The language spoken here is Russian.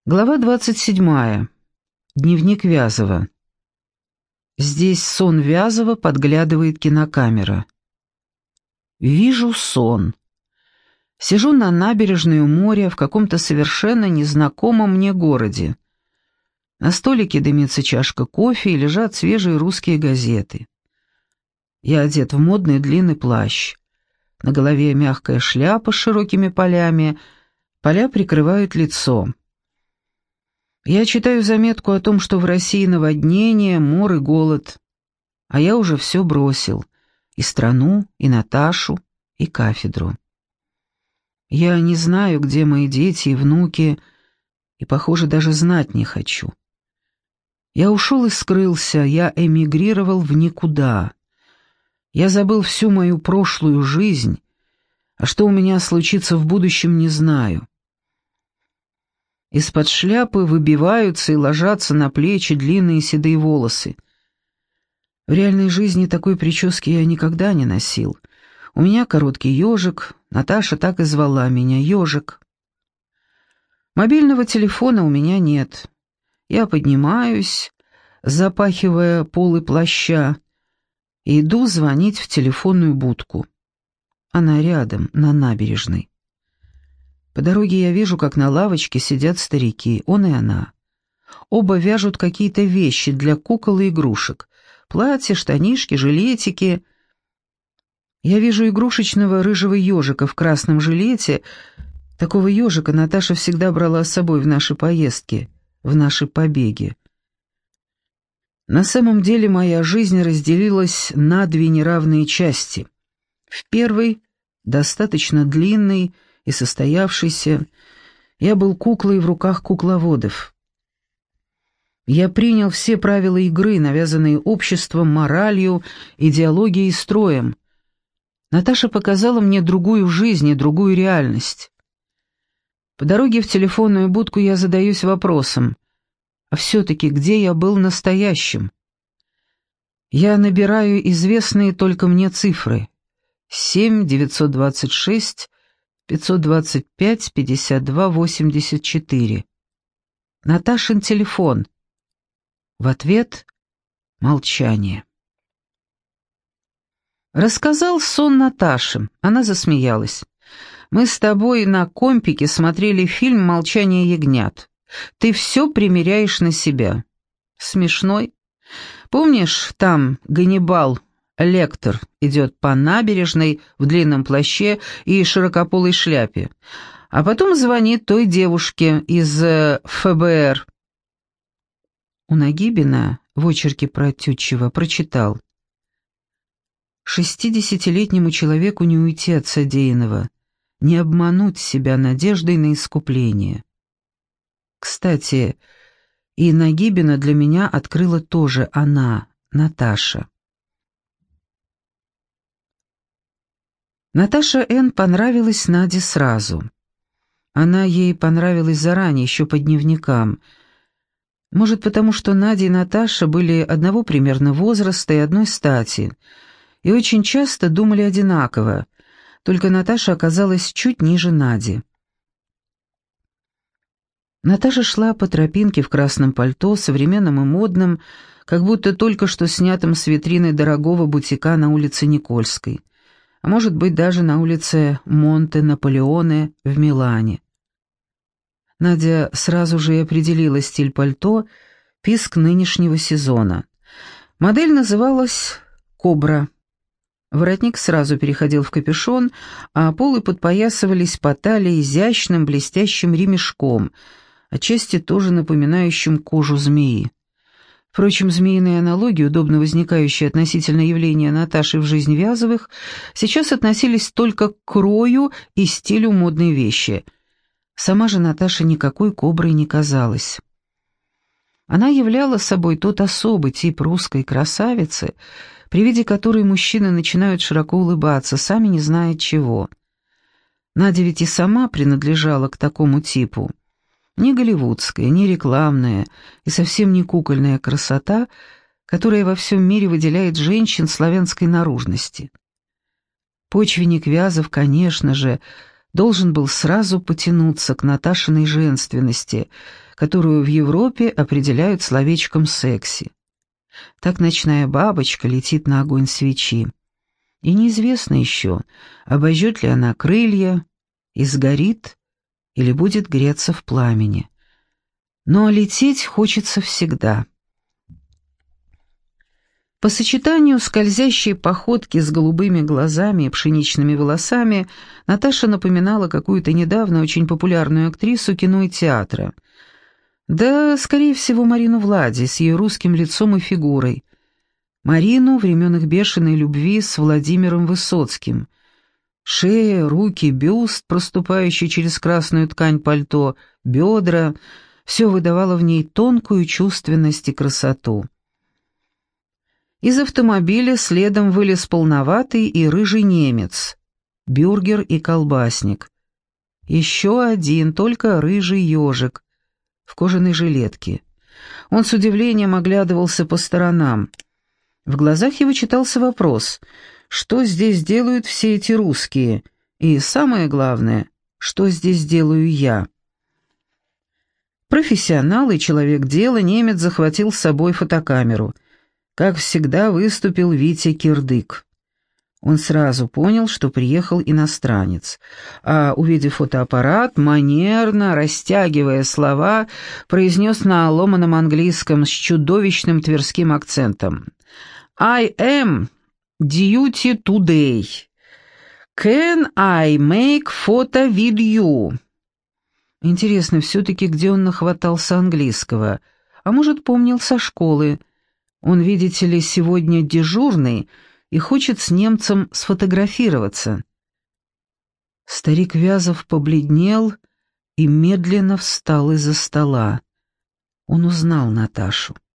Глава 27. Дневник Вязова. Здесь сон Вязова подглядывает кинокамера. Вижу сон. Сижу на набережной у моря в каком-то совершенно незнакомом мне городе. На столике дымится чашка кофе и лежат свежие русские газеты. Я одет в модный длинный плащ. На голове мягкая шляпа с широкими полями. Поля прикрывают лицо. Я читаю заметку о том, что в России наводнение, мор и голод. А я уже все бросил. И страну, и Наташу, и кафедру. Я не знаю, где мои дети и внуки, и, похоже, даже знать не хочу. Я ушел и скрылся, я эмигрировал в никуда. Я забыл всю мою прошлую жизнь, а что у меня случится в будущем, не знаю. Из-под шляпы выбиваются и ложатся на плечи длинные седые волосы. В реальной жизни такой прически я никогда не носил. У меня короткий ежик, Наташа так и звала меня, ежик. Мобильного телефона у меня нет. Я поднимаюсь, запахивая полы плаща, и иду звонить в телефонную будку. Она рядом, на набережной. По дороге я вижу, как на лавочке сидят старики, он и она. Оба вяжут какие-то вещи для кукол и игрушек. Платья, штанишки, жилетики. Я вижу игрушечного рыжего ежика в красном жилете. Такого ежика Наташа всегда брала с собой в наши поездки, в наши побеги. На самом деле моя жизнь разделилась на две неравные части. В первой, достаточно длинной и состоявшейся, я был куклой в руках кукловодов. Я принял все правила игры, навязанные обществом, моралью, идеологией и строем. Наташа показала мне другую жизнь и другую реальность. По дороге в телефонную будку я задаюсь вопросом, а все-таки где я был настоящим? Я набираю известные только мне цифры. 7 926 525 52 84. Наташин телефон. В ответ — молчание. Рассказал сон Наташе. Она засмеялась. Мы с тобой на компике смотрели фильм «Молчание ягнят». Ты все примеряешь на себя. Смешной. Помнишь, там Ганнибал Лектор идет по набережной в длинном плаще и широкополой шляпе, а потом звонит той девушке из ФБР. У Нагибина в очерке про Тютчева прочитал: 60-летнему человеку не уйти от содеянного, не обмануть себя надеждой на искупление. Кстати, и Нагибина для меня открыла тоже она, Наташа. Наташа Н. понравилась Наде сразу. Она ей понравилась заранее, еще по дневникам. Может, потому что Надя и Наташа были одного примерно возраста и одной стати, и очень часто думали одинаково, только Наташа оказалась чуть ниже Нади. Наташа шла по тропинке в красном пальто, современном и модном, как будто только что снятым с витрины дорогого бутика на улице Никольской, а может быть даже на улице Монте-Наполеоне в Милане. Надя сразу же и определила стиль пальто, писк нынешнего сезона. Модель называлась «Кобра». Воротник сразу переходил в капюшон, а полы подпоясывались по талии изящным блестящим ремешком, отчасти тоже напоминающим кожу змеи. Впрочем, змеиные аналогии, удобно возникающие относительно явления Наташи в жизни Вязовых, сейчас относились только к крою и стилю модной вещи. Сама же Наташа никакой коброй не казалась. Она являла собой тот особый тип русской красавицы, при виде которой мужчины начинают широко улыбаться, сами не зная чего. Надя ведь и сама принадлежала к такому типу. Не голливудская, не рекламная и совсем не кукольная красота, которая во всем мире выделяет женщин славянской наружности. Почвенник Вязов, конечно же, должен был сразу потянуться к Наташиной женственности, которую в Европе определяют словечком «секси». Так ночная бабочка летит на огонь свечи. И неизвестно еще, обожжет ли она крылья и сгорит, или будет греться в пламени. Но лететь хочется всегда. По сочетанию скользящей походки с голубыми глазами и пшеничными волосами Наташа напоминала какую-то недавно очень популярную актрису кино и театра. Да, скорее всего, Марину Влади с ее русским лицом и фигурой. Марину времен их бешеной любви с Владимиром Высоцким. Шея, руки, бюст, проступающий через красную ткань пальто, бедра — все выдавало в ней тонкую чувственность и красоту. Из автомобиля следом вылез полноватый и рыжий немец, бюргер и колбасник. Еще один, только рыжий ежик, в кожаной жилетке. Он с удивлением оглядывался по сторонам. В глазах его читался вопрос, что здесь делают все эти русские, и самое главное, что здесь делаю я. Профессионал и человек дела, немец захватил с собой фотокамеру. Как всегда, выступил Витя Кирдык. Он сразу понял, что приехал иностранец, а, увидев фотоаппарат, манерно, растягивая слова, произнес на ломаном английском с чудовищным тверским акцентом: «I am duty today. Can I make photo with you?» Интересно все-таки, где он нахватался английского, а может, помнил со школы. Он, видите ли, сегодня дежурный и хочет с немцем сфотографироваться. Старик Вязов побледнел и медленно встал из-за стола. Он узнал Наташу.